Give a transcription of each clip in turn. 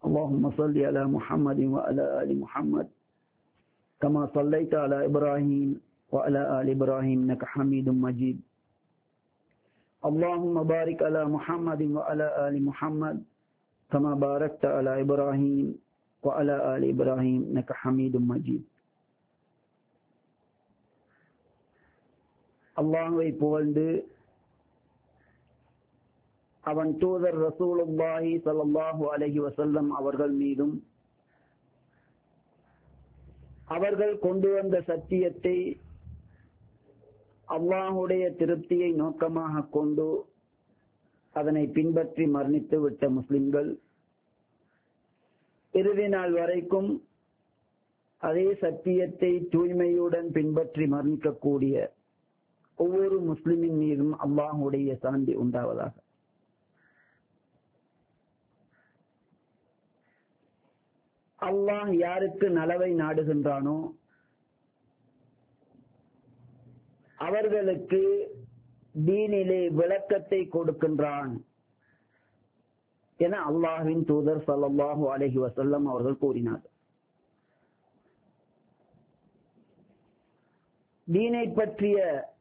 اللهم صل على محمد وعلى آل محمد كما صليت على إبراهيم وعلى آل إبراهيم إنك حميد مجيد. اللهم بارك على محمد وعلى آل محمد كما باركت على إبراهيم وعلى آل إبراهيم إنك حميد مجيد. அல்லாஹ்வை புகழ்ந்து அவன் தூதர் ரசூலுல்லாஹி ஸல்லல்லாஹு அலைஹி வஸல்லம் அவர்கள் மீதும் அவர்கள் கொண்டு வந்த சத்தியத்தை அல்லாஹ்வுடைய திருப்தியை நோக்கமாக கொண்டு அதனை பின்பற்றி மரணித்து விட்ட முஸ்லிம்கள் இறுதி நாள் வரைக்கும் அதே சத்தியத்தை தூய்மையுடன் பின்பற்றி மரணிக்கக்கூடிய ஒவ்வொரு முஸ்லிமின் மீதும் அல்லாஹ்வுடைய சாந்தி உண்டாவதாக. அல்லாஹ் யாருக்கு நலவை நாடுகின்றானோ அவர்களுக்கு தீனிலே விளக்கத்தை கொடுக்கின்றான் என அல்லாஹ்வின் தூதர் ஸல்லல்லாஹு அலைஹி வஸல்லம் அவர்கள் கூறினார். தீனை பற்றிய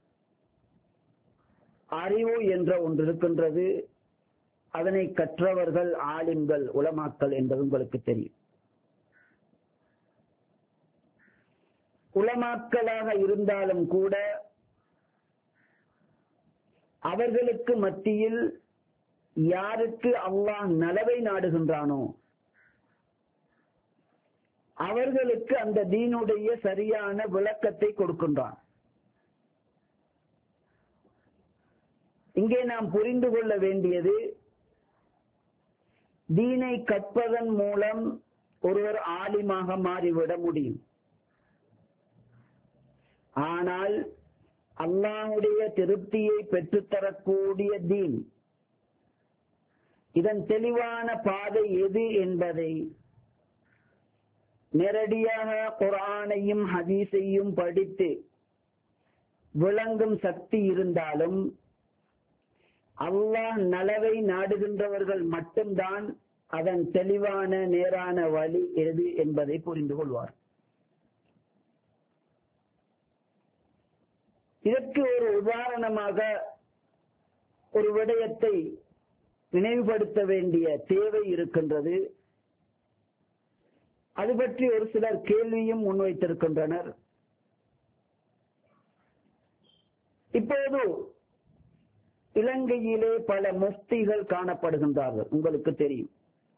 அறிவு என்ற ஒன்று இருக்கின்றது. அதனை கற்றவர்கள் ஆலிம்கள், உலமாக்கள் என்பது உங்களுக்கு தெரியும். உலமாக்களாக இருந்தாலும் கூட அவர்களுக்கு மத்தியில் யாருக்கு அல்லாஹ் நலவை நாடுகின்றானோ அவர்களுக்கு அந்த தீனுடைய சரியான விளக்கத்தை கொடுக்கின்றான். இங்கே நாம் புரிந்து கொள்ள வேண்டியது, தீனை கற்பதன் மூலம் ஒருவர் ஆலிமாக மாறிவிட முடியும். ஆனால் அல்லாஹ்வுடைய திருப்தியை பெற்றுத்தரக்கூடிய தீன், இதன் தெளிவான பாதை எது என்பதை நேரடியாக குர்ஆனையும் ஹதீஸையும் படித்து விளங்கும் சக்தி இருந்தாலும் அல்லாஹ் நலவை நாடுகின்றவர்கள் மட்டும்தான் அதன் தெளிவான நேரான வழி எது என்பதை புரிந்து கொள்வார். இதற்கு ஒரு உதாரணமாக ஒரு விடயத்தை நினைவுபடுத்த வேண்டிய தேவை இருக்கின்றது. அது பற்றி ஒரு சிலர் கேள்வியும் முன்வைத்திருக்கின்றனர். இப்போது இலங்கையிலே பல முஃப்திகள் காணப்படுகின்றார்கள், உங்களுக்கு தெரியும்.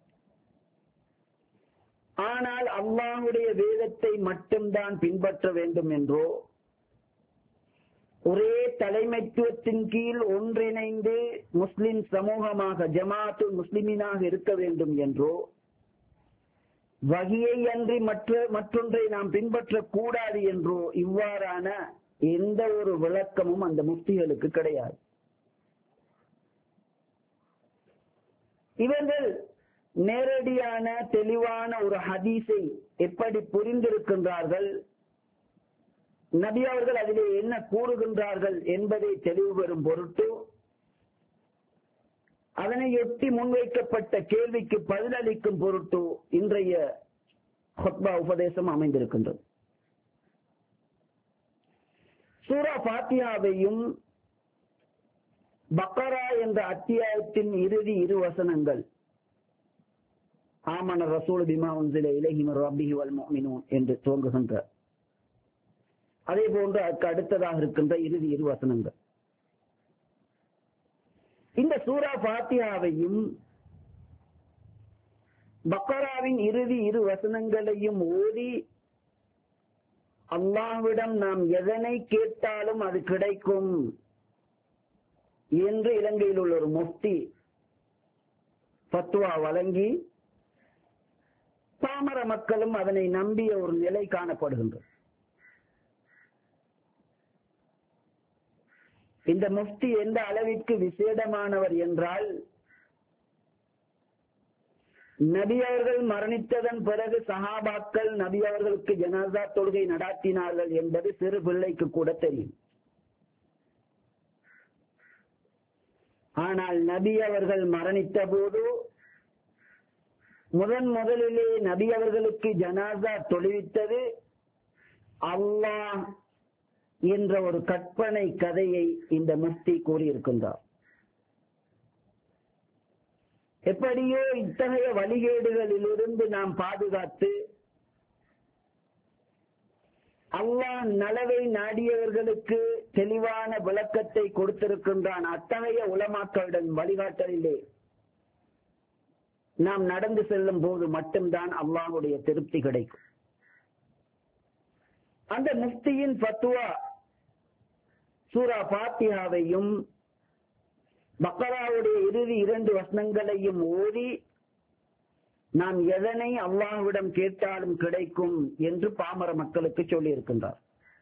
ஆனால் அல்லாஹ்வுடைய வேதத்தை மட்டும்தான் பின்பற்ற வேண்டும் என்றோ, ஒரே தலைமைத்துவத்தின் கீழ் ஒன்றிணைந்து முஸ்லிம் சமூகமாக ஜமாத்துல் முஸ்லிமீனாக இருக்க வேண்டும் என்றோ, வஹியை அன்றி மற்றொன்றை நாம் பின்பற்றக்கூடாது என்றோ இவ்வாறான எந்த ஒரு விளக்கமும் அந்த முஃப்திகளுக்கு கிடையாது. இவர்கள் நேரடியான தெளிவான ஒரு ஹதீஸை எப்படி புரிந்திருக்கின்றார்கள், நபி அவர்கள் அதிலே என்ன கூறுகின்றார்கள் என்பதை தெளிவு பெறும் பொருட்டு அதனையொட்டி முன்வைக்கப்பட்ட கேள்விக்கு பதிலளிக்கும் பொருட்டு இன்றைய ஹுத்பா உபதேசம் அமைந்திருக்கின்றது. சூரா ஃபாத்திஹாவையும் பக்கரா என்ற அத்தியாயத்தின் இறுதி இரு வசனங்கள், ஆமன ரசூல் பிமா உன்சில இலைஹி மிர் ரப்பிஹி வல் முஃமினூன் என்று துவங்குகின்ற, அதே போன்று அதற்கு அடுத்ததாக இருக்கின்ற இறுதி இரு வசனங்கள், இந்த சூரா ஃபாத்திஹாவையும் பக்கராவின் இறுதி இரு வசனங்களையும் ஓதி அல்லாஹ்விடம் நாம் எதனை கேட்டாலும் அது கிடைக்கும் என்று இலங்கையில் உள்ள ஒரு முஃப்தி ஃபத்வா வழங்கி பாமர மக்களும் அதனை நம்பிய ஒரு நிலை காணப்படுகின்றது. இந்த முஃப்தி எந்த அளவிற்கு விசேடமானவர் என்றால், நபி அவர்கள் மரணித்ததன் பிறகு சஹாபாக்கள் நபி அவர்களுக்கு ஜனாஸா தொழுகை நடாத்தினார்கள் என்பது சிறு பிள்ளைக்கு கூட தெரியும். ஆனால் நபி அவர்கள் மரணித்த போது முதலிலே நபி அவர்களுக்கு ஜனாசா தொழுவித்தது அல்லாஹ் என்ற ஒரு கற்பனை கதையை இந்த முஃப்தி கூறியிருக்கின்றார். எப்படியோ இத்தகைய வழிகேடுகளிலிருந்து நாம் பாதுகாத்து அல்லாஹ் நலவை நாடியவர்களுக்கு தெளிவான விளக்கத்தை கொடுத்திருக்கின்றான். அத்தகைய உலமாக்களுடன் வழிகாட்டலிலே நாம் நடந்து செல்லும் போது மட்டும்தான் அல்லாஹ்வுடைய திருப்தி கிடைக்கும். அந்த முஃப்தியின் ஃபத்வா சூரா ஃபாத்திஹாவையும் பக்ராவுடைய இறுதி 2 வசனங்களையும் ஓதி நாம் எதனை அல்லாஹ்விடம் கேட்டாலும் கிடைக்கும் என்று பாமர மக்களுக்கு சொல்லி இருக்கின்றார்.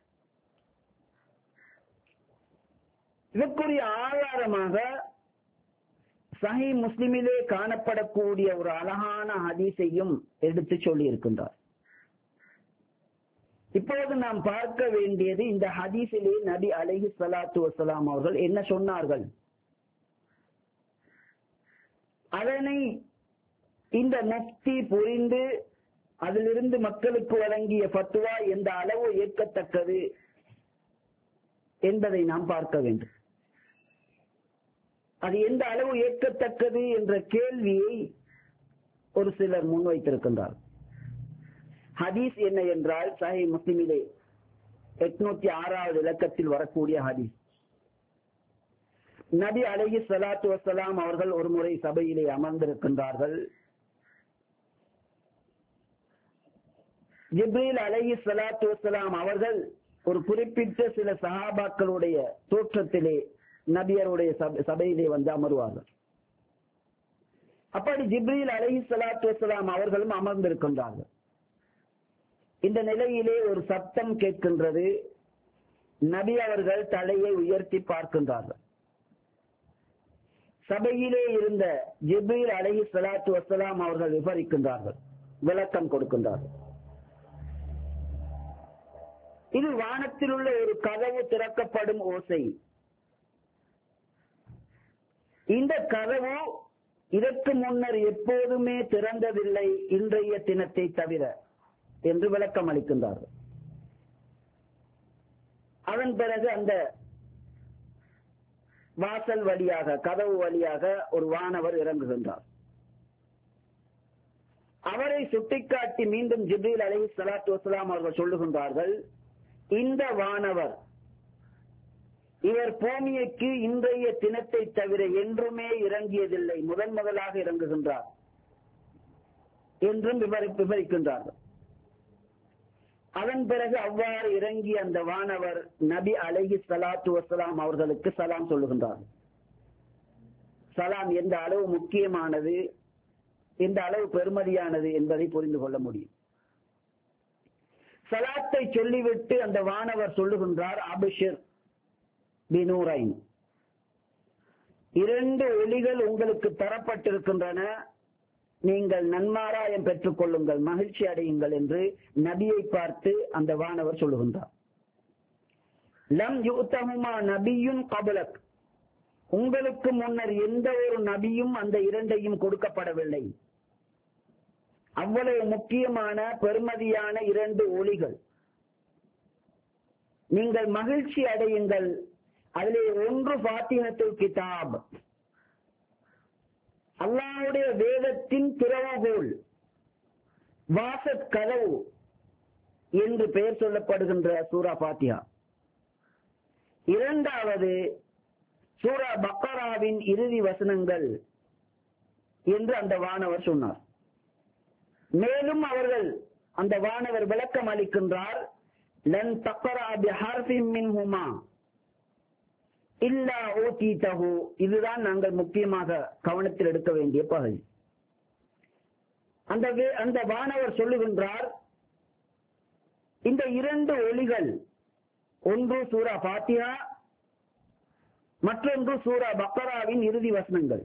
இதற்குரிய ஆதாரமாக சஹீஹ் முஸ்லிமிலே காணப்படக்கூடிய ஒரு அழகான ஹதீஸையும் எடுத்து சொல்லி இருக்கின்றார். இப்போது நாம் பார்க்க வேண்டியது இந்த ஹதீஸிலே நபி அலைஹிஸ்ஸலாத்து வஸ்ஸலாம் அவர்கள் என்ன சொன்னார்கள், அதனை இந்த முஃப்தி புரிந்து அதிலிருந்து மக்களுக்கு வழங்கிய ஃபத்வா எந்த அளவு ஏற்கத்தக்கது என்பதை நாம் பார்க்க வேண்டும். அது எந்த அளவு ஏற்கத்தக்கது என்ற கேள்வியை ஒரு சிலர் முன்வைத்திருக்கின்றார். ஹதீஸ் என்ன என்றால் சஹீஹ் முஸ்லிமிலே 806வது இலக்கத்தில் வரக்கூடிய ஹதீஸ். நபி அலைஹிஸ்ஸலாத்து வஸ்ஸலாம் அவர்கள் ஒரு முறை சபையிலே அமர்ந்திருக்கின்றார்கள். ஜிப்ரீல் அலைஹிஸ்ஸலாத்து வஸ்ஸலாம் அவர்கள் ஒரு குறிப்பிட்ட சில சஹாபாக்களுடைய தோற்றத்திலே நபியருடைய சபையிலே வந்து அமர்வார்கள். அப்படி ஜிப்ரீல் அலைஹிஸ்ஸலாத்து வஸ்ஸலாம் அவர்களும் அமர்ந்திருக்கின்றார்கள். இந்த நிலையிலே ஒரு சத்தம் கேட்கின்றது. நபி அவர்கள் தலையை உயர்த்தி பார்க்கின்றார்கள். சபையிலே இருந்த ஜிப்ரீல் அலைஹிஸ்ஸலாத்து வஸ்ஸலாம் அவர்கள் விவரிக்கின்றார்கள், விளக்கம் கொடுக்கின்றார்கள். இது வானத்தில் உள்ள ஒரு கதவு திறக்கப்படும் ஓசை. இந்த கதவு இதற்கு முன்னர் எப்போதுமே திறந்ததில்லை, இன்றைய தினத்தை தவிர என்று விளக்கம் அளிக்கின்றார்கள். அதன் பிறகு அந்த வாசல் வழியாக, கதவு வழியாக ஒரு வானவர் இறங்குகின்றார். அவரை சுட்டிக்காட்டி மீண்டும் ஜிப்ரீல் அலைஹிஸ்ஸலாத்து வஸ்ஸலாம் அவர்கள் சொல்லுகின்றார்கள், இந்த வானவர் இவர் பூமிக்கு இன்றைய தினத்தை தவிர என்றுமே இறங்கியதில்லை, முதலாக இறங்குகின்றார் என்றும் விவரிக்கின்றார்கள். அதன் பிறகு அவ்வாறு இறங்கிய அந்த வானவர் நபி அலைஹிஸ்ஸலாத்து வஸ்ஸலாம் அவர்களுக்கு சலாம் சொல்லுகின்றார். சலாம் எந்த அளவு முக்கியமானது, எந்த அளவு பெருமதியானது என்பதை புரிந்து கொள்ள முடியும். சலாத்தை சொல்லிவிட்டு அந்த வானவர் சொல்லுகின்றார், அபிஷிர் பினூரைன், 2 ஒளிகள் உங்களுக்கு தரப்பட்டிருக்கின்றன, நீங்கள் நன்மாராயம் பெற்றுக் கொள்ளுங்கள், மகிழ்ச்சி அடையுங்கள் என்று நபியை பார்த்து அந்த வானவர் சொல்லுகின்றார். லம் யுத்தஹுமா நபியுன் கபலக், உங்களுக்கு முன்னர் எந்த ஒரு நபியும் அந்த 2ஐயும் கொடுக்கப்படவில்லை. அவ்வளவு முக்கியமான பெருமதியான 2 ஒளிகள், நீங்கள் மகிழ்ச்சி அடையுங்கள். அதிலே ஒன்று ஃபாத்திஹத்துல் கிதாப், அல்லாஹ்வுடைய வேதத்தின் திறவுகோல், வாசற் கதவு என்று பெயர் சொல்லப்படுகின்ற சூரா ஃபாத்திஹா. 2வது சூரா பக்கராவின் இறுதி வசனங்கள் என்று அந்த வானவர் சொன்னார். மேலும் அவர்கள் அந்த வானவர் விளக்கம் அளிக்கின்றார், லன் தக்ரா பிஹர்ஃபின் மின்ஹுமா இல்லா ஊதீதஹு, இதுதான் நாங்கள் முக்கியமாக கவனத்தில் எடுக்க வேண்டிய பகுதி. அந்த வானவர் சொல்லுகின்றார், இந்த 2 ஒளிகள், ஒன்று சூரா ஃபாத்திஹா, மற்றொன்று சூரா பக்கராவின் இறுதி வசனங்கள்.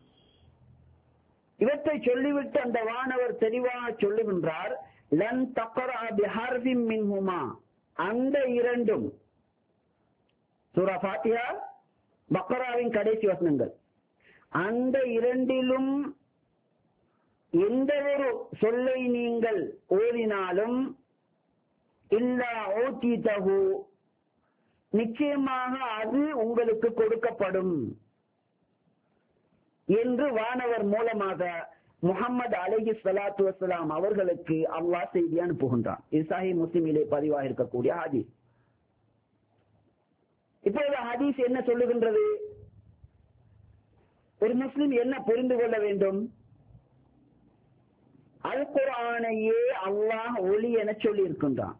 இவற்றை சொல்லிவிட்டு அந்த வானவர் தெளிவாக சொல்லுகின்றார், லன் தக்ரா பிஹர்ஃபின் மின்ஹுமா, அந்த 2ம் சூரா ஃபாத்திஹா, பக்கராவின் கடைசி வசனங்கள், அந்த 2லும் எந்த ஒரு சொல்லை நீங்கள் ஓதினாலும் இல்லா ஊதீதஹு, நிச்சயமாக அது உங்களுக்கு கொடுக்கப்படும் என்று வானவர் மூலமாக முஹம்மது அலைஹி ஸலாத்து வஸலாம் அவர்களுக்கு அல்லாஹ் செய்தி அனுப்புகின்றான். இது சஹீஹ் முஸ்லிமிலே பதிவாக இருக்கக்கூடிய ஹதீஸ். இப்போது ஹதீஸ் என்ன சொல்லுகின்றது? ஒரு முஸ்லிம் என்ன புரிந்து கொள்ள வேண்டும்? அல் குர்ஆனையே அல்லாஹ் ஒளி என சொல்லி இருக்கின்றான்.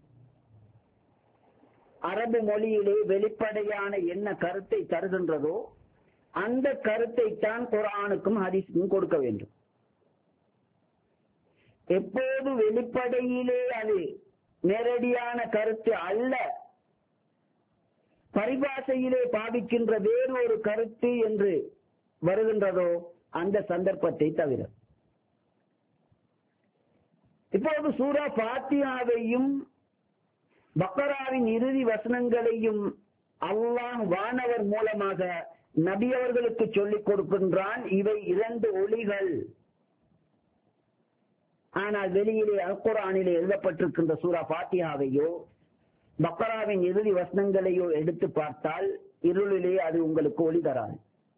அரபு மொழியிலே வெளிப்படையான என்ன கருத்தை தருகின்றதோ அந்த கருத்தை தான் குர்ஆனுக்கும் ஹதீஸுக்கும் கொடுக்க வேண்டும். எப்போது வெளிப்படையிலே அது நேரடியான கருத்து அல்ல, பரிபாஷையிலே பாவிக்கின்ற வேறு ஒரு கருத்து என்று வருகின்றதோ அந்த சந்தர்ப்பத்தை தவிர. இப்போது சூரா ஃபாத்திஹாவையும் பக்கராவின் இறுதி வசனங்களையும் அல்லாஹ் வானவர் மூலமாக நபி அவர்களுக்கு சொல்லிக் கொடுக்கின்றான். இவை இரண்டு ஒளிகள். ஆனால் வெளியிலே அல் குர்ஆனிலே எழுதப்பட்டிருக்கின்ற சூரா ஃபாத்திஹாவையோ பக்கராவின் இறுதி வசனங்களையோ எடுத்து பார்த்தால் இருளிலே அது உங்களுக்கு ஒளி தராது.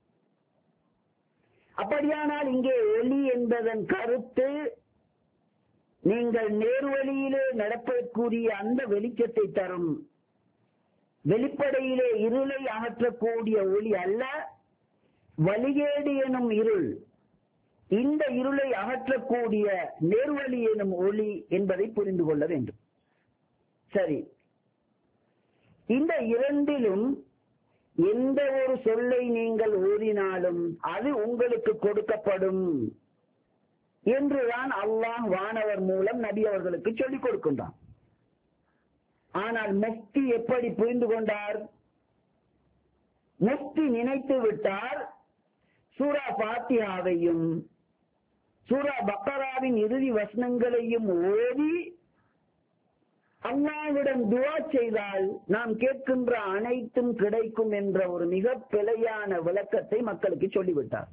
அப்படியானால் இங்கே ஒளி என்பதன் கருத்து நீங்கள் நேர்வழியிலே நடப்பதற்குரிய அந்த வெளிச்சத்தை தரும், வெளிப்படையிலே இருளை அகற்றக்கூடிய ஒளி அல்ல, வழிகேடு எனும் இருள், இந்த இருளை அகற்றக்கூடிய நேர்வழி எனும் ஒளி என்பதை புரிந்து கொள்ள வேண்டும். சரி, இந்த இரண்டிலும் எந்த ஒரு சொல்லை நீங்கள் ஓதினாலும் அது உங்களுக்கு கொடுக்கப்படும் என்றுதான் அல்லாஹ் வானவர் மூலம் நபி அவர்களுக்கு சொல்லிக் கொடுக்கின்றான். ஆனால் முஃப்தி எப்படி புரிந்து கொண்டார்? முஃப்தி நினைத்து விட்டார் சூரா ஃபாத்திஹாவையும் சூரா பக்கராவின் இறுதி வசனங்களையும் ஓதி அல்லாஹ்விடம் துஆ செய்தால் நாம் கேட்கின்ற அனைத்தும் கிடைக்கும் என்ற ஒரு மிக பிழையான விளக்கத்தை மக்களுக்கு சொல்லிவிட்டார்.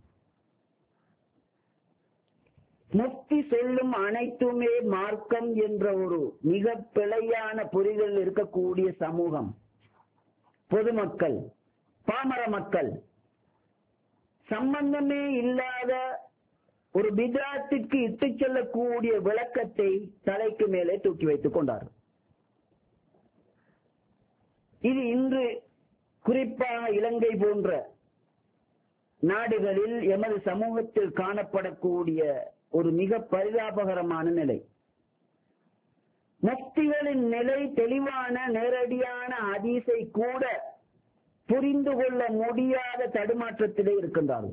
முஃப்தி சொல்லும் அனைத்துமே மார்க்கம் என்ற ஒரு மிக பிழையான புரிதல் இருக்கக்கூடிய சமூகம், பொதுமக்கள், பாமர மக்கள் சம்பந்தமே இல்லாத ஒரு பித்அத்திற்கு இட்டுச் செல்லக்கூடிய விளக்கத்தை தலைக்கு மேலே தூக்கி வைத்துக் கொண்டார். இது இன்று குறிப்பாக இலங்கை போன்ற நாடுகளில் எமது சமூகத்தில் காணப்படக்கூடிய ஒரு மிக பரிதாபகரமான நிலை. முஃப்திகளின் நிலை தெளிவான நேரடியான ஹதீஸை கூட புரிந்து கொள்ள முடியாத தடுமாற்றத்திலே இருக்கின்றார்கள்.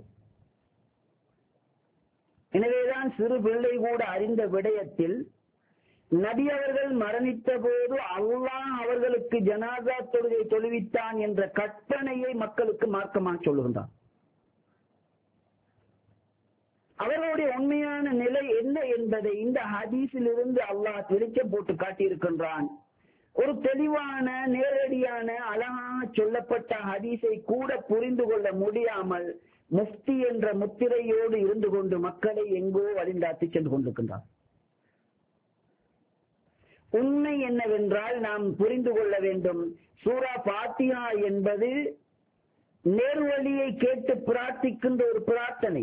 எனவேதான் சிறு பிள்ளை கூட அறிந்த விடயத்தில் நபி அவர்கள் மரணித்த போது அல்லாஹ் அவர்களுக்கு ஜனாஸா தொழுகை தொழுவித்தான் என்ற கற்பனையை மக்களுக்கு மார்க்கமாக சொல்லுகின்றார். அவர்களுடைய உண்மையான நிலை என்ன என்பதை இந்த ஹதீஸில் இருந்து அல்லாஹ் வெளிச்சம் போட்டு காட்டியிருக்கின்றான். ஒரு தெளிவான நேரடியான அழகாக சொல்லப்பட்ட ஹதீஸை கூட புரிந்து கொள்ள முடியாமல் முஃப்தி என்ற முத்திரையோடு இருந்து கொண்டு மக்களை எங்கோ வழிந்தாத்தி சென்று கொண்டிருக்கின்றார். உண்மை என்னவென்றால் நாம் புரிந்து கொள்ள வேண்டும், சூரா ஃபாத்திஹா என்பது நேர்வழியை கேட்டு பிரார்த்திக்கின்ற ஒரு பிரார்த்தனை.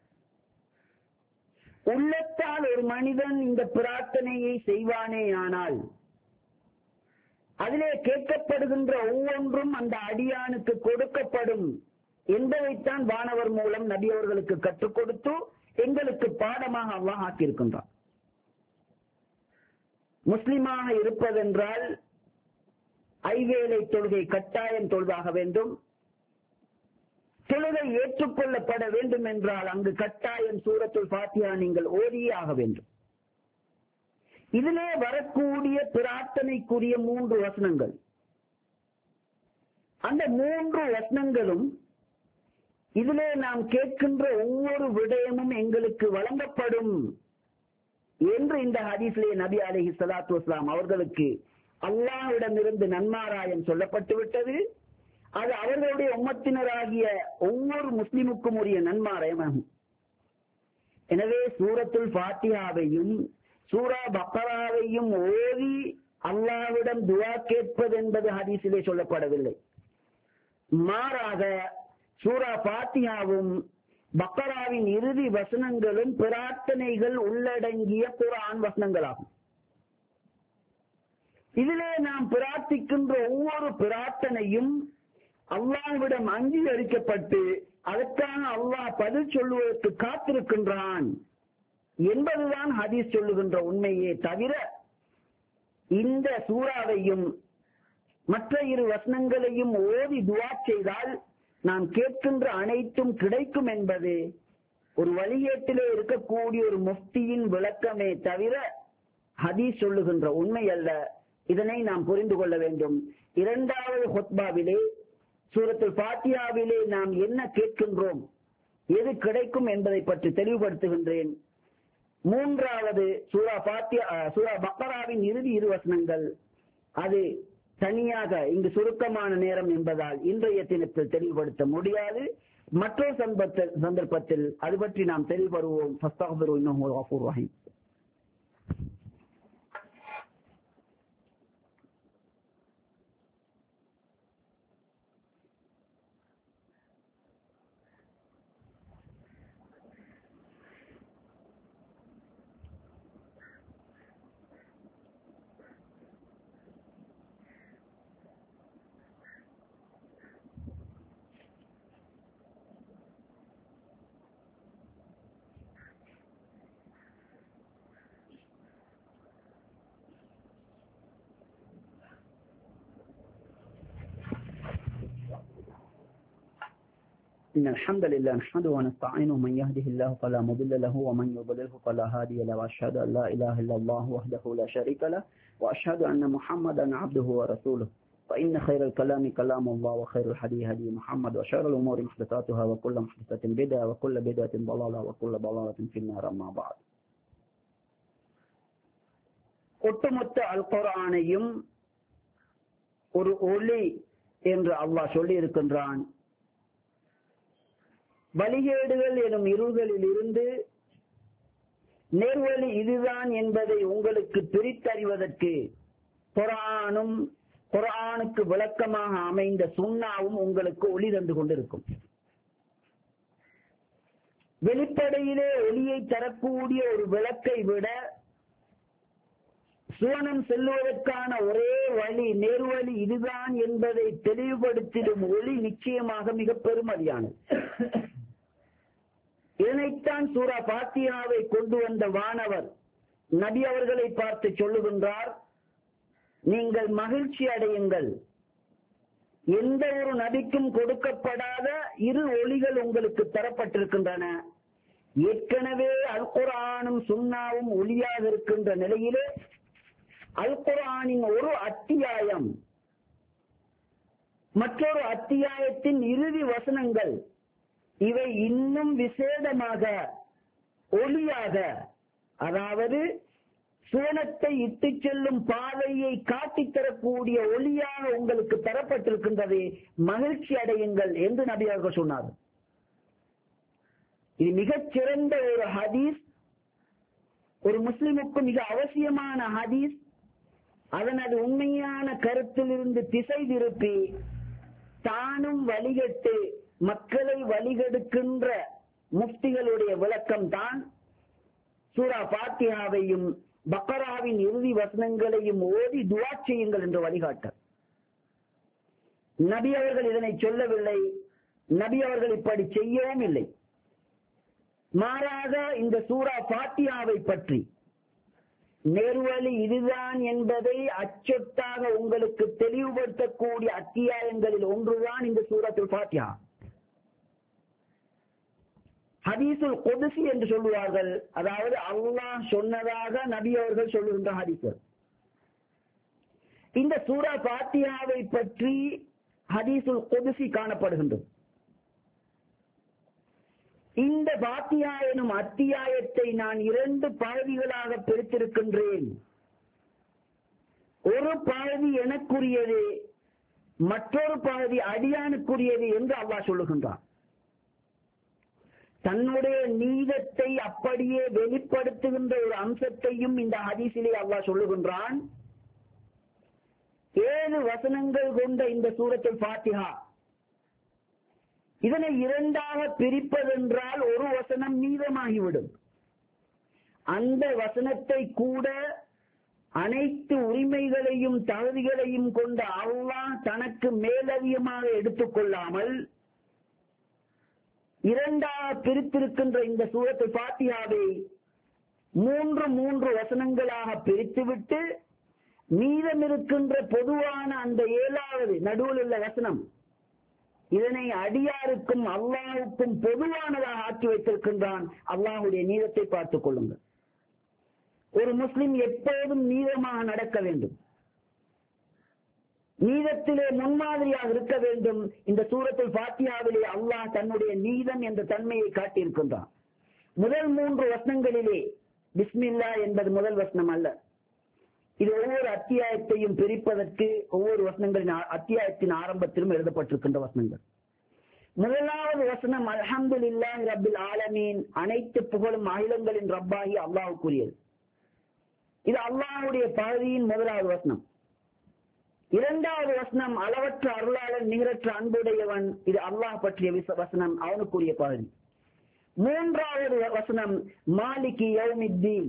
உள்ளத்தால் ஒரு மனிதன் இந்த பிரார்த்தனையை செய்வானே ஆனால் அதிலே கேட்கப்படுகின்ற ஒவ்வொன்றும் அந்த அடியானுக்கு கொடுக்கப்படும் என்பதைத்தான் வானவர் மூலம் நபி அவர்களுக்கு கற்றுக் கொடுத்து எங்களுக்கு பாடமாக அல்லாஹ் ஆக்கியிருக்கின்றார். முஸ்லிமாக இருப்பதென்றால் ஐவேளை தொழுகை கட்டாயம் தொழுதாக வேண்டும். தொழுகை ஏற்றுக்கொள்ளப்பட வேண்டும் என்றால் அங்கு கட்டாயம் சூரத்துல் ஃபாத்திஹா நீங்கள் ஓதியே ஆக வேண்டும். இதிலே வரக்கூடிய பிரார்த்தனைக்குரிய 3 வசனங்கள், அந்த 3 வசனங்களும் இதிலே நாம் கேட்கின்ற ஒவ்வொரு விடயமும் எங்களுக்கு வழங்கப்படும் என்று இந்த ஹதீஸிலே நபி அலைஹி ஸலாத்து வஸலாம் அவர்களுக்கு அல்லாஹ்விடமிருந்து நன்மாராயம் சொல்லப்பட்டு விட்டது. அது அவர்களுடைய உம்மத்தினராகிய ஒவ்வொரு முஸ்லிமுக்கும் உரிய நன்மாராயமாகும். எனவே சூரத்துல் ஃபாத்திஹாவையும் சூரா பக்கராவையும் ஓதி அல்லாஹ்விடம் துஆ கேட்பது என்பது ஹதீஸிலே சொல்லப்படவில்லை. மாறாக சூரா ஃபாத்திஹாவும் பக்கராவின் இறுதி வசனங்களும் பிரார்த்தனைகள் உள்ளடங்கிய குர்ஆன் வசனங்களாகும். இதிலே நாம் பிரார்த்திக்கின்ற ஒவ்வொரு பிரார்த்தனையும் அல்லாஹ்விடம் அங்கீகரிக்கப்பட்டு அதற்கான அல்லாஹ் பதில் சொல்லுவதற்கு காத்திருக்கின்றான் என்பதுதான் ஹதீஸ் சொல்லுகின்ற உண்மையே தவிர இந்த சூறாவையும் மற்ற இரு வசனங்களையும் ஓதி துஆ செய்தால் நாம் கேட்கின்ற அனைத்தும் கிடைக்கும் என்பது ஒரு வழிகேட்டிலே இருக்கக்கூடிய ஒரு முஃப்தியின் விளக்கமே தவிர ஹதீஸ் சொல்லுகின்ற உண்மை அல்ல. இதனை நாம் புரிந்து கொள்ள வேண்டும். இரண்டாவது ஹுத்பாவிலே சூரத்துல் ஃபாத்திஹாவிலே நாம் என்ன கேட்கின்றோம், எது கிடைக்கும் என்பதை பற்றி தெளிவுபடுத்துகின்றேன். மூன்றாவது சூரா பக்கராவின் இறுதி இரு வசனங்கள், அது தனியாக இங்கு சுருக்கமான நேரம் என்பதால் இன்றைய தினத்தில் தெளிவுபடுத்த முடியாது. மற்றொரு சந்தர்ப்பத்தில் அது பற்றி நாம் தெளிவுபடுவோம். ஃபஸ்தக்ஃபிரு இன்னஹு கஃபூர் ரஹீம். إن الحمد لله نحمده ونستعينه من يهده الله فلا مضل له ومن يضلله فلا هادي له وأشهد أن لا إله إلا الله وحده لا شريك له وأشهد أن محمدا عبده ورسوله فإن خير الكلام كلام الله وخير الهدي هدي محمد وشر الأمور محدثاتها وكل محدثة بدعة وكل بدعة ضلالة وكل ضلالة في النار أما بعد. ஒட்டுமொத்த அல் குர்ஆனையும் ஒரு ஒளி என்று அல்லாஹ் சொல்லி இருக்கின்றான். வழிகேடுகள் எனும் இருள்களில் இருந்து நேர்வழி இதுதான் என்பதை உங்களுக்கு பிரித்தறிவதற்கு குர்ஆனும் குர்ஆனுக்கு விளக்கமாக அமைந்த சுன்னாவும் உங்களுக்கு ஒளி தந்து கொண்டிருக்கும். வெளிப்படையிலே ஒளியை தரக்கூடிய ஒரு விளக்கை விட சுவனம் செல்வதற்கான ஒரே வழி நேர்வழி இதுதான் என்பதை தெளிவுபடுத்திடும் ஒளி நிச்சயமாக மிக பெருமதியானது. இதனைத்தான் சூரா ஃபாத்திஹாவை கொண்டு வந்த வானவர் நபி அவர்களை பார்த்து சொல்லுகின்றார், நீங்கள் மகிழ்ச்சி அடையுங்கள். எந்த ஒரு நபிக்கும் கொடுக்கப்படாத இரு ஒளிகள் உங்களுக்கு தரப்பட்டிருக்கின்றன. ஏற்கனவே அல் குர்ஆனும் சுன்னாவும் ஒளியாக இருக்கின்ற நிலையிலே அல் குர்ஆனின் ஒரு அத்தியாயம் மற்றொரு அத்தியாயத்தின் இறுதி வசனங்கள் இவை இன்னும் விசேடமாக ஒளியாக, அதாவது சுவனத்தை இட்டு செல்லும் பாதையை காட்டித்தரக்கூடிய ஒளியாக உங்களுக்கு தரப்பட்டிருக்கின்றது. மகிழ்ச்சி அடையுங்கள் என்று நபி அவர்கள் சொன்னார். இது மிகச் சிறந்த ஒரு ஹதீஸ், ஒரு முஸ்லிமுக்கு மிக அவசியமான ஹதீஸ். அதனது உண்மையான கருத்திலிருந்து திசை திருப்பி தானும் வழிகட்டு மக்களை வழிகெடுக்கின்ற முஃப்திகளுடைய விளக்கம் தான் சூரா ஃபாத்திஹாவையும் பக்கராவின் இறுதி வசனங்களையும் ஓதி துஆ செய்யுங்கள் என்று வழிகாட்டார். நபி அவர்கள் இதனை சொல்லவில்லை, நபி அவர்கள் இப்படி செய்யவும் இல்லை. மாறாக இந்த சூரா ஃபாத்திஹாவை பற்றி நேர்வழி இதுதான் என்பதை அச்சொட்டாக உங்களுக்கு தெளிவுபடுத்தக்கூடிய அத்தியாயங்களில் ஒன்றுதான் இந்த சூரத்துல் ஃபாத்திஹா. ஹதீஸுல் குத்ஸி என்று சொல்லுவார்கள், அதாவது அல்லாஹ் சொன்னதாக நபி அவர்கள் சொல்லுகின்ற ஹதீஸ்கள். இந்த சூரா ஃபாத்திஹாவை பற்றி ஹதீஸுல் குத்ஸி காணப்படுகின்றது. இந்த ஃபாத்திஹா எனும் அத்தியாயத்தை நான் 2 பகுதிகளாக பிரித்திருக்கின்றேன். ஒரு பகுதி எனக்குரியது, மற்றொரு பகுதி அடியானுக்குரியது என்று அல்லாஹ் சொல்லுகின்றான். தன்னுடைய நீதத்தை அப்படியே வெளிப்படுத்துகின்ற ஒரு அம்சத்தையும் இந்த ஹதீஸிலே அல்லாஹ் சொல்லுகின்றான். 7 வசனங்கள் கொண்ட இந்த சூரத்துல் ஃபாத்திஹா, இதனை இரண்டாக பிரிப்பதென்றால் ஒரு வசனம் மீதமாகிவிடும். அந்த வசனத்தை கூட அனைத்து உரிமைகளையும் தகுதிகளையும் கொண்ட அல்லாஹ் தனக்கு மேலதிகமாக எடுத்துக்கொள்ளாமல் இரண்டாக பிரித்திருக்கின்ற இந்த சூரத்துல் ஃபாத்திஹாவை 3 வசனங்களாக பிரித்துவிட்டு மீதமிருக்கின்ற பொதுவான அந்த 7வது நடுவில் உள்ள வசனம், இதனை அடியாருக்கும் அல்லாஹ்வுக்கும் பொதுவானதாக ஆக்கி வைத்திருக்கின்றான். அல்லாஹ்வுடைய நீதத்தை பார்த்துக் கொள்ளுங்கள். ஒரு முஸ்லிம் எப்போதும் நீதமாக நடக்க வேண்டும், நீதத்திலே முன்மாதிரியாக இருக்க வேண்டும். இந்த சூரத்துல் ஃபாத்திஹாவிலே அல்லாஹ் தன்னுடைய நீதம் என்ற தன்மையை காட்டியிருக்கின்றான். முதல் 3 வசனங்களிலே பிஸ்மில்லா என்பது முதல் வசனம் அல்ல. இது ஒவ்வொரு அத்தியாயத்தையும் பிரிப்பதற்கு ஒவ்வொரு வசனங்களின் அத்தியாயத்தின் ஆரம்பத்திலும் எழுதப்பட்டிருக்கின்ற வசனங்கள். முதலாவது வசனம் அல்ஹம்துலில்லாஹி ரப்பில் ஆலமீன், அனைத்து புகழும் அகிலங்களின் ரப்பாகி அல்லாஹ்வுக்குரியது. இது அல்லாஹ்வுடைய பகுதியின் முதலாவது வசனம். இரண்டாவது வசனம் அளவற்ற அருளாளன் நிகரற்ற அன்புடையவன், இது அல்லாஹ் பற்றிய வசனம், அவனுக்குரிய பகுதி. மூன்றாவது வசனம் மாலிகி யௌமித்தீன்,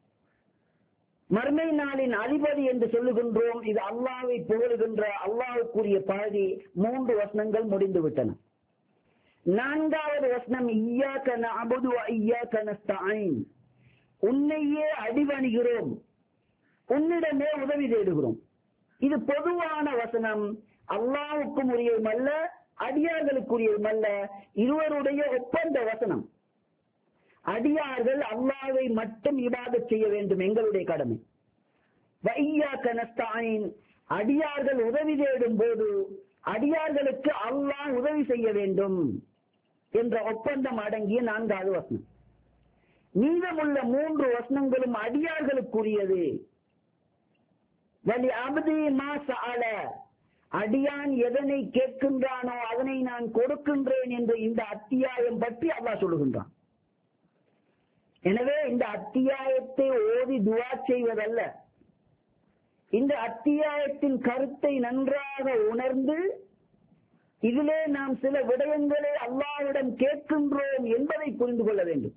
மறுமை நாளின் அதிபதி என்று சொல்லுகின்றோம், இது அல்லாஹ்வை புகழுகின்ற அல்லாஹ்வுக்குரிய பகுதி. 3 வசனங்கள் முடிந்துவிட்டன. நான்காவது வசனம் இய்யாக நஅபுது வ இய்யாக நஸ்தஈன், உன்னையே அடிபணிகிறோம், உன்னிடமே உதவி தேடுகிறோம். இது பொதுவான வசனம், அல்லாஹ்வுக்கும் உரியதுமல்ல, அடியார்களுக்குரியதுமல்ல, இருவருடைய ஒப்பந்த வசனம். அடியார்கள் அல்லாஹ்வை மட்டும் இபாதத் செய்ய வேண்டும், எங்களுடைய கடமை. வ இய்யாக நஸ்தஈன், அடியார்கள் உதவி தேடும் போது அடியார்களுக்கு அல்லாஹ் உதவி செய்ய வேண்டும் என்ற ஒப்பந்தம் அடங்கிய 4வது வசனம். மீதமுள்ள 3 வசனங்களும் அடியார்களுக்குரியது. வலி அப்தி மா சஅல, அடியான் எதனை கேட்கின்றானோ அதனை நான் கொடுக்கின்றேன் என்று இந்த அத்தியாயம் பற்றி அல்லாஹ் சொல்லுகின்றான். எனவே இந்த அத்தியாயத்தை ஓதி துஆ செய்வதல்ல, இந்த அத்தியாயத்தின் கருத்தை நன்றாக உணர்ந்து இதிலே நாம் சில விடயங்களை அல்லாஹ்விடம் கேட்கின்றோம் என்பதை புரிந்து கொள்ள வேண்டும்.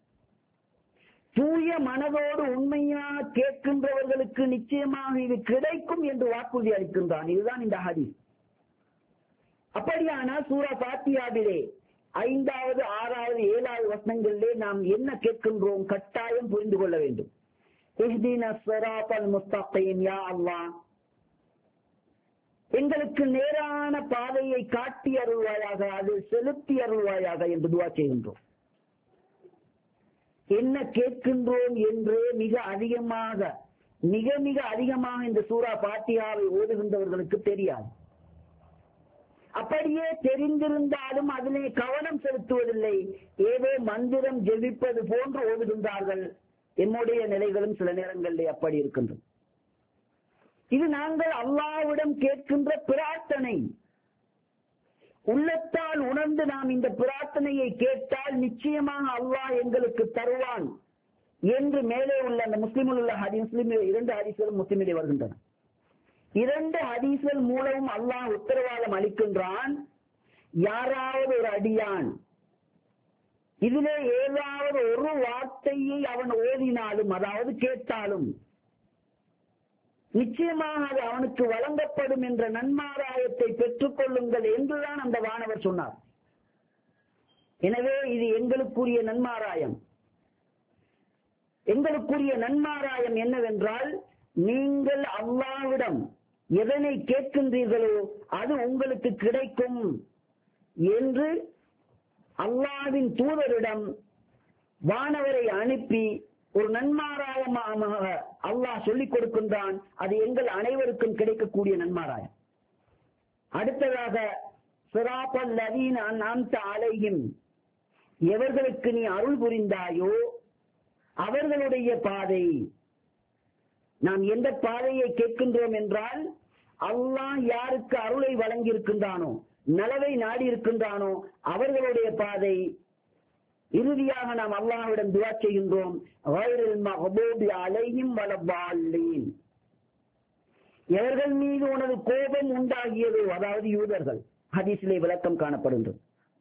தூய மனதோடு உண்மையாக கேட்கின்றவர்களுக்கு நிச்சயமாக இது கிடைக்கும் என்று வாக்குறுதி அளிக்கின்றான். இதுதான் இந்த ஹதீஸ். அப்படியானால் சூரா ஃபாத்திஹாவிலே 5வது, 6வது, 7வது வசனங்களிலே நாம் என்ன கேட்கின்றோம் கட்டாயம் புரிந்து கொள்ள வேண்டும். இஹ்தினஸ் ஸிராத்தல் முஸ்தகீம், யா அல்லாஹ் எங்களுக்கு நேரான பாதையை காட்டி அருள்வாயாக, அது செலுத்தி அருள்வாயாக என்று துஆ செய்கின்றோம். என்ன கேட்கின்றோம் என்று மிக அதிகமாக இந்த சூரா ஃபாத்திஹாவை ஓதுகின்றவர்களுக்கு தெரியாது. அப்படியே தெரிந்திருந்தாலும் அதிலே கவனம் செலுத்துவதில்லை, ஏதோ மந்திரம் ஜெபிப்பது போன்று ஓதுகின்றார்கள். என்னுடைய நிலைகளும் சில நேரங்களிலே அப்படி இருக்கின்றது. இது நாங்கள் அல்லாஹ்விடம் கேட்கின்ற பிரார்த்தனை. உள்ளத்தால் உணர்ந்து நாம் இந்த பிரார்த்தனையை கேட்டால் நிச்சயமாக அல்லாஹ் எங்களுக்கு தருவான் என்று மேலே உள்ள அந்த முஸ்லிமில் உள்ள முஸ்லிமில் 2 ஹதீஸ்களும் முஸ்லிமிலே வருகின்றன. 2 ஹதீஸ்கள் மூலமும் அல்லாஹ் உத்தரவாதம் அளிக்கின்றான். யாராவது ஒரு அடியான் இதிலே ஏதாவது ஒரு வார்த்தையை அவன் ஓதினாலும், அதாவது கேட்டாலும், நிச்சயமாக அது அவனுக்கு வழங்கப்படும் என்ற நன்மாராயத்தை பெற்றுக் கொள்ளுங்கள் என்றுதான் அந்த வானவர் சொன்னார். எனவே இது எங்களுக்குரிய நன்மாராயம். எங்களுக்குரிய நன்மாராயம் என்னவென்றால், நீங்கள் அல்லாஹ்விடம் எதனை கேட்கின்றீர்களோ அது உங்களுக்கு கிடைக்கும் என்று அல்லாஹ்வின் தூதரிடம் வானவரை அனுப்பி ஒரு நன்மாராயமாக அல்லாஹ் சொல்லிக் கொடுக்கின்றான். அது எங்கள் அனைவருக்கும் கிடைக்கக்கூடிய நன்மாராயம். அடுத்ததாக சிராத்தல் லதீன அன்அம்த அலைஹிம், எவர்களுக்கு நீ அருள் புரிந்தாயோ அவர்களுடைய பாதை. நாம் எந்த பாதையை கேட்கின்றோம் என்றால், அல்லாஹ் யாருக்கு அருளை வழங்கி இருக்கின்றானோ, நலவை நாடி இருக்கின்றானோ அவர்களுடைய பாதை. இறுதியாக நாம் அல்லாஹ்விடம் துஆ செய்கின்றோம், கைரில் மக்தூபி அலைஹிம் வலத்தால்லீன். எவர்கள் மீது உனது கோபம் உண்டாகியதோ, அதாவது யூதர்கள், ஹதீஸிலே விளக்கம் காணப்படுகின்றது.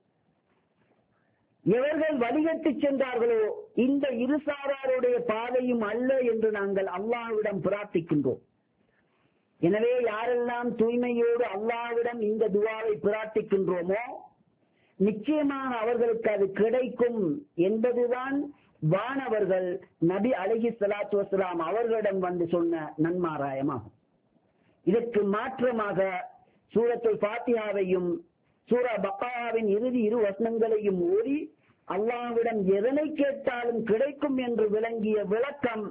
எவர்கள் வழிகட்டு சென்றார்களோ இந்த இருசாராருடைய பாதையும் அல்ல என்று நாங்கள் அல்லாஹ்விடம் பிரார்த்திக்கின்றோம். எனவே யாரெல்லாம் தூய்மையோடு அல்லாஹ்விடம் இந்த துஆவை பிரார்த்திக்கின்றோமோ நிச்சயமாக அவர்களுக்கு அது கிடைக்கும் என்பதுதான் வானவர்கள் நபி அலைஹிஸ்ஸலாத்து வஸ்ஸலாம் அவர்களிடம் வந்து சொன்ன நன்மாராயமாகும். இதற்கு மாற்றமாக சூரத்துல் ஃபாத்திஹாவையும் சூரா பக்ராவின் இறுதி 2 வசனங்களையும் ஓதி அல்லாஹ்விடம் எதனை கேட்டாலும் கிடைக்கும் என்று விளங்கிய விளக்கம்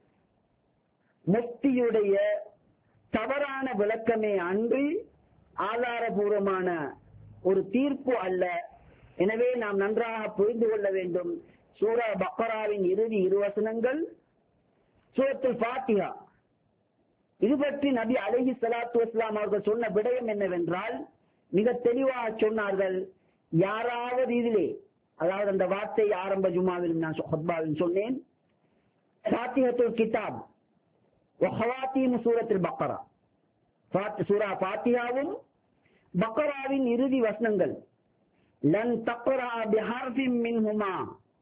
முஃப்தியுடைய தவறான விளக்கமே அன்றி ஆதாரபூர்வமான ஒரு தீர்ப்பு அல்ல. எனவே நாம் நன்றாக புரிந்து கொள்ள வேண்டும். சூரா பக்ராவின் இறுதி 2 வசனங்கள், சூரத்துல் ஃபாத்திஹா, இது பற்றி நபி அலைஹிஸ்ஸலாத்து வஸ்ஸலாம் அவர்கள் சொன்ன விடயம் என்னவென்றால், மிக தெளிவாக சொன்னார்கள். யாராவது இதிலே, அதாவது அந்த வார்த்தை ஆரம்ப ஜுமாவில் நான் ஹுத்பாவில் சொன்னேன், ஃபாத்திஹத்துல் கிதாப் வ ஹவாத்தீம் சூரத்துல் பக்ரா, சூரா ஃபாத்திஹாவும் பக்ராவின் இறுதி வசனங்கள், லன் தக்ரா பிஹர்ஃபின் மின்ஹுமா,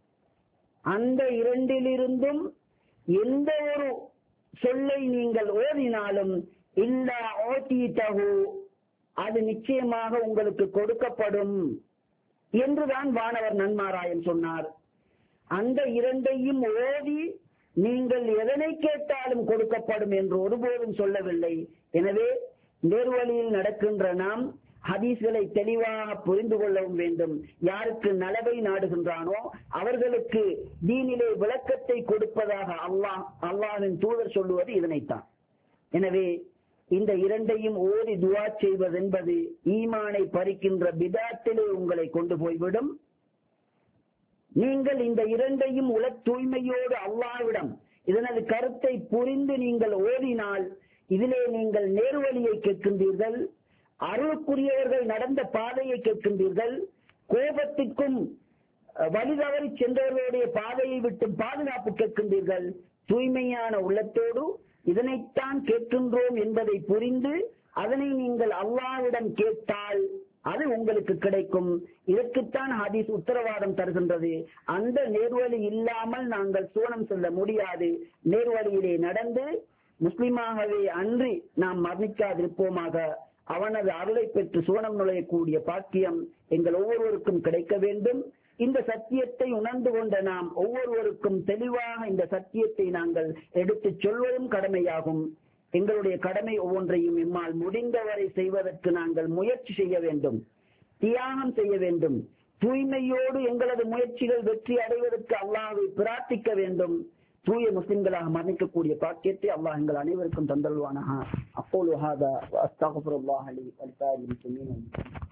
அந்த இரண்டிலிருந்தும் எந்த ஒரு சொல்லை நீங்கள் ஓதினாலும் இல்லா ஓதீதஹு, அது நிச்சயமாக உங்களுக்கு கொடுக்கப்படும் என்றுதான் வானவர் நன்மாராயம் சொன்னார். அந்த இரண்டையும் ஓதி நீங்கள் எதனை கேட்டாலும் கொடுக்கப்படும் என்று ஒருபோதும் சொல்லவில்லை. எனவே நேர்வழியில் நடக்கின்ற நாம் ஹதீஸ்களை தெளிவாக புரிந்து கொள்ளவும் வேண்டும். யாருக்கு நலவை நாடுகின்றானோ அவர்களுக்கு தீனிலே விளக்கத்தை கொடுப்பதாக அல்லாஹ்வின் தூதர் சொல்லுவது இதனைத்தான். எனவே இந்த இரண்டையும் ஓதி துஆ செய்வதென்பது ஈமானை பறிக்கின்ற பிதாத்திலே உங்களை கொண்டு போய்விடும். நீங்கள் இந்த இரண்டையும் உல தூய்மையோடு அல்லாஹ்விடம் இதனது கருத்தை புரிந்து நீங்கள் ஓதினால் இதிலே நீங்கள் நேர்வழியை கேட்கின்றீர்கள், அருளுக்குரியவர்கள் நடந்த பாதையை கேட்கின்றீர்கள், கோபத்திற்கும் வழிதவறி சென்றவர்களுடைய பாதையை விட்டு பாதுகாப்பு கேட்கின்றீர்கள். தூய்மையான உள்ளத்தோடு இதனைத்தான் கேட்கின்றோம் என்பதை புரிந்து அதனை நீங்கள் அல்லாஹ்விடம் கேட்டால் அது உங்களுக்கு கிடைக்கும். இதற்குத்தான் ஹதீஸ் உத்தரவாதம் தருகின்றது. அந்த நேர்வழி இல்லாமல் நாங்கள் சுவனம் செல்ல முடியாது. நேர்வழியிலே நடந்து முஸ்லிமாகவே அன்றி நாம் மரணிக்காதிருப்போமாக. அவனது அருளை பெற்று சுவனம் நுழையக்கூடிய பாக்கியம் எங்கள் ஒவ்வொருவருக்கும் கிடைக்க வேண்டும். இந்த சத்தியத்தை உணர்ந்து கொண்ட நாம் ஒவ்வொருவருக்கும் தெளிவாக இந்த சத்தியத்தை நாங்கள் எடுத்துச் சொல்வதும் கடமையாகும். எங்களுடைய கடமை ஒவ்வொன்றையும் எம்மால் முடிந்தவரை செய்வதற்கு நாங்கள் முயற்சி செய்ய வேண்டும், தியாகம் செய்ய வேண்டும். தூய்மையோடு எங்களது முயற்சிகள் வெற்றி அடைவதற்கு அல்லாஹ்வை பிரார்த்திக்க வேண்டும். தூய முஸ்லிம்களாக மரணிக்கக்கூடிய பாக்கியத்தை அல்லாஹ் எங்கள் அனைவருக்கும் தந்தல்வானாக. அப்போது ஹாதா வ அஸ்தக்ஃபிருல்லாஹ் லி வ லிசாயிரில் முஸ்லிமீன்.